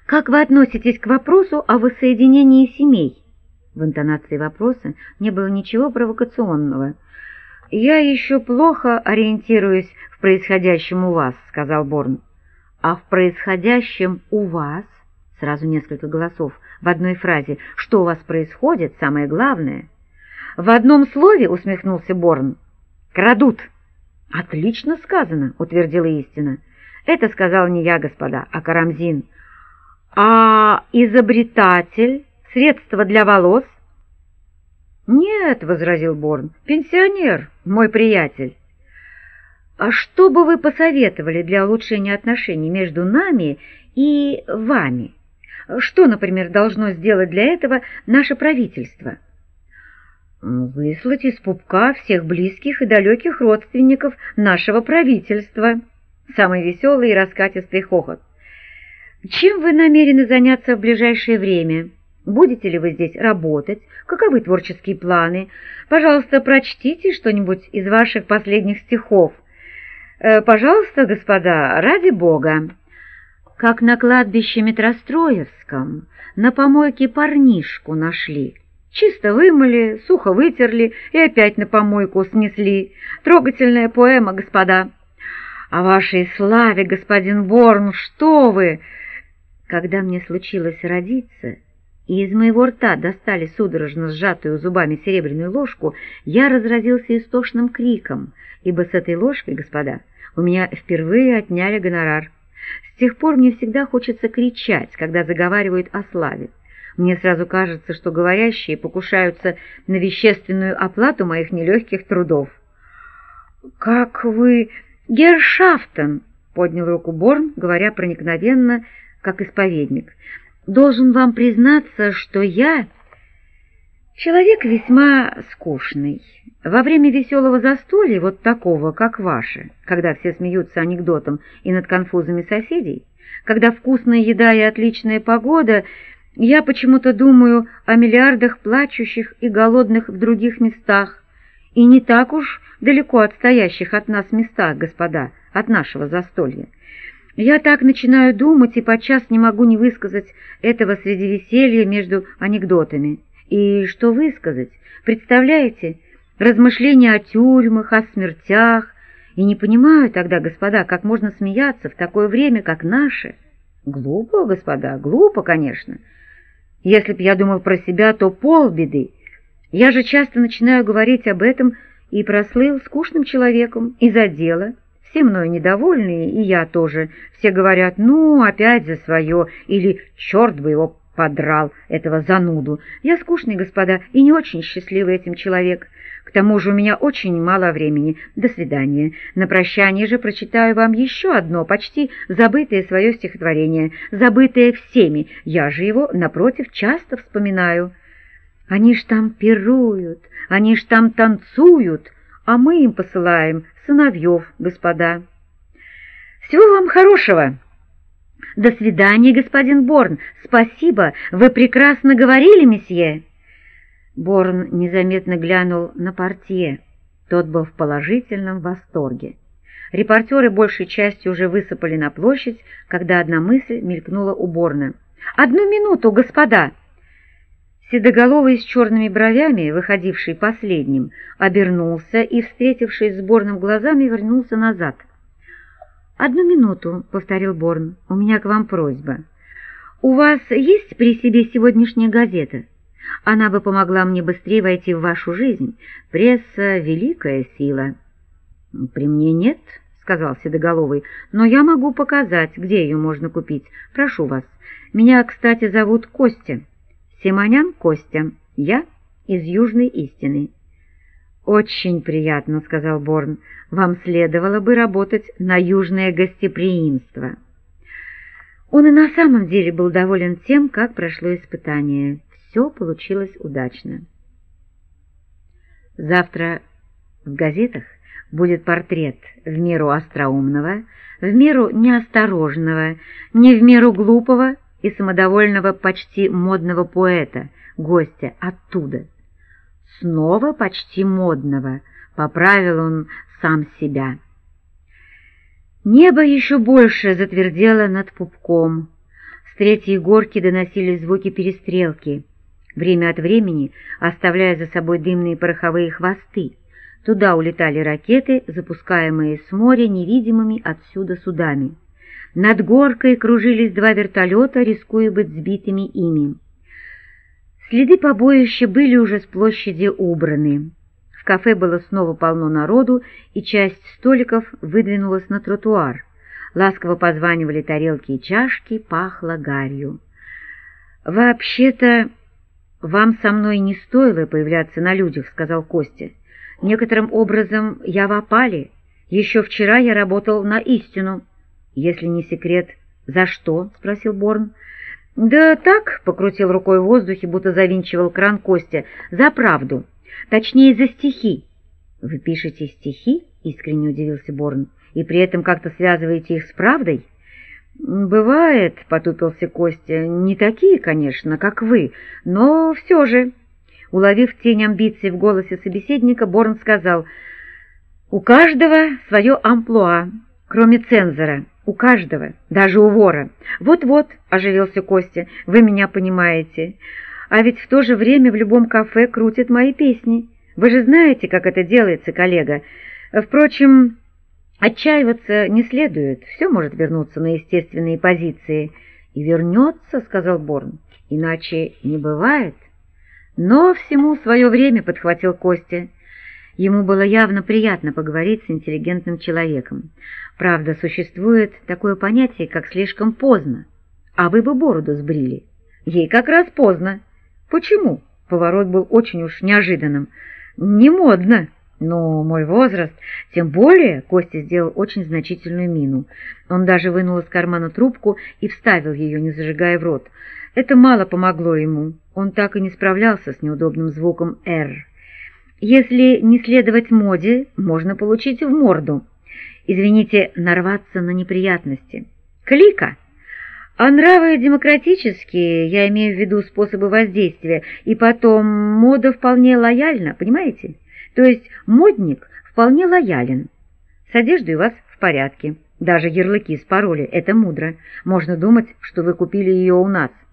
«Как вы относитесь к вопросу о воссоединении семей?» В интонации вопроса не было ничего провокационного. «Я еще плохо ориентируюсь в происходящем у вас», — сказал Борн. «А в происходящем у вас?» Сразу несколько голосов в одной фразе. «Что у вас происходит? Самое главное». «В одном слове», — усмехнулся Борн. «Крадут». «Отлично сказано», — утвердила истина. «Это сказал не я, господа, а Карамзин». «А изобретатель? Средство для волос?» «Нет», — возразил Борн, — «пенсионер, мой приятель». «А что бы вы посоветовали для улучшения отношений между нами и вами? Что, например, должно сделать для этого наше правительство?» «Выслать из пупка всех близких и далеких родственников нашего правительства». Самый веселый и раскатистый хохот. «Чем вы намерены заняться в ближайшее время? Будете ли вы здесь работать? Каковы творческие планы? Пожалуйста, прочтите что-нибудь из ваших последних стихов. Пожалуйста, господа, ради Бога». Как на кладбище Метростроевском на помойке парнишку нашли. Чисто вымыли, сухо вытерли и опять на помойку снесли. Трогательная поэма, господа. О вашей славе, господин Борн, что вы! Когда мне случилось родиться, и из моего рта достали судорожно сжатую зубами серебряную ложку, я разразился истошным криком, ибо с этой ложкой, господа, у меня впервые отняли гонорар. С тех пор мне всегда хочется кричать, когда заговаривают о славе. Мне сразу кажется, что говорящие покушаются на вещественную оплату моих нелегких трудов. «Как вы... Герршафтен!» — поднял руку Борн, говоря проникновенно, как исповедник. «Должен вам признаться, что я человек весьма скучный. Во время веселого застолья, вот такого, как ваше, когда все смеются анекдотом и над конфузами соседей, когда вкусная еда и отличная погода, я почему-то думаю о миллиардах плачущих и голодных в других местах, и не так уж далеко отстоящих от нас местах, господа, от нашего застолья. Я так начинаю думать и подчас не могу не высказать этого среди веселья между анекдотами. И что высказать? Представляете? Размышления о тюрьмах, о смертях. И не понимаю тогда, господа, как можно смеяться в такое время, как наше. Глупо, господа, глупо, конечно. Если б я думал про себя, то полбеды. Я же часто начинаю говорить об этом и прослыл скучным человеком из-за дела. Все мною недовольны, и я тоже. Все говорят: «Ну, опять за свое», или «Черт бы его подрал, этого зануду». Я скучный, господа, и не очень счастливый этим человек. К тому же у меня очень мало времени. До свидания. На прощание же прочитаю вам еще одно, почти забытое свое стихотворение, забытое всеми. Я же его, напротив, часто вспоминаю. Они ж там пируют, они ж там танцуют, а мы им посылаем сыновьев, господа. Всего вам хорошего. До свидания, господин Борн. Спасибо, вы прекрасно говорили, месье. Борн незаметно глянул на портье. Тот был в положительном восторге. Репортеры большей частью уже высыпали на площадь, когда одна мысль мелькнула у Борна. «Одну минуту, господа!» Седоголовый с черными бровями, выходивший последним, обернулся и, встретившись с Борном глазами, вернулся назад. «Одну минуту», — повторил Борн, — «у меня к вам просьба. У вас есть при себе сегодняшняя газета? Она бы помогла мне быстрее войти в вашу жизнь. Пресса — великая сила». «При мне нет», — сказал Седоголовый, — «но я могу показать, где ее можно купить. Прошу вас. Меня, кстати, зовут Костя. Симонян Костя. Я из Южной истины». «Очень приятно», — сказал Борн. «Вам следовало бы работать на южное гостеприимство». Он и на самом деле был доволен тем, как прошло испытание. Все получилось удачно. Завтра в газетах будет портрет в меру остроумного, в меру неосторожного, не в меру глупого и самодовольного почти модного поэта, гостя оттуда. Снова почти модного, поправил он сам себя. Небо еще больше затвердело над пупком. третьей горки доносились звуки перестрелки, время от времени оставляя за собой дымные пороховые хвосты. Туда улетали ракеты, запускаемые с моря невидимыми отсюда судами. Над горкой кружились два вертолета, рискуя быть сбитыми ими. Следы побоища были уже с площади убраны. В кафе было снова полно народу, и часть столиков выдвинулась на тротуар. Ласково позванивали тарелки и чашки, пахло гарью. «Вообще-то вам со мной не стоило появляться на людях», — сказал Костя. «Некоторым образом я в опале. Еще вчера я работал на истину». «Если не секрет, за что?» — спросил Борн. «Да так», — покрутил рукой в воздухе, будто завинчивал кран Костя, — «за правду. Точнее, за стихи». «Вы пишете стихи?» — искренне удивился Борн. «И при этом как-то связываете их с правдой?» «Бывает», — потупился Костя, — «не такие, конечно, как вы, но все же». Уловив тень амбиций в голосе собеседника, Борн сказал: «У каждого свое амплуа, кроме цензора, у каждого, даже у вора». «Вот-вот», — оживился Костя, — «вы меня понимаете. А ведь в то же время в любом кафе крутят мои песни. Вы же знаете, как это делается, коллега. Впрочем, отчаиваться не следует, все может вернуться на естественные позиции». «И вернется», — сказал Борн, — «иначе не бывает». «Но всему свое время», — подхватил Костя. Ему было явно приятно поговорить с интеллигентным человеком. Правда, существует такое понятие, как «слишком поздно». А вы бы бороду сбрили. Ей как раз поздно. Почему? Поворот был очень уж неожиданным. Не модно. Но мой возраст... Тем более, Костя сделал очень значительную мину. Он даже вынул из кармана трубку и вставил ее, не зажигая в рот. Это мало помогло ему. Он так и не справлялся с неудобным звуком «Р». Если не следовать моде, можно получить в морду. Извините, нарваться на неприятности. Клика. А нравы демократические, я имею в виду способы воздействия, и потом мода вполне лояльна, понимаете? То есть модник вполне лоялен. С одеждой у вас в порядке. Даже ярлыки с пароли — это мудро. Можно думать, что вы купили ее у нас.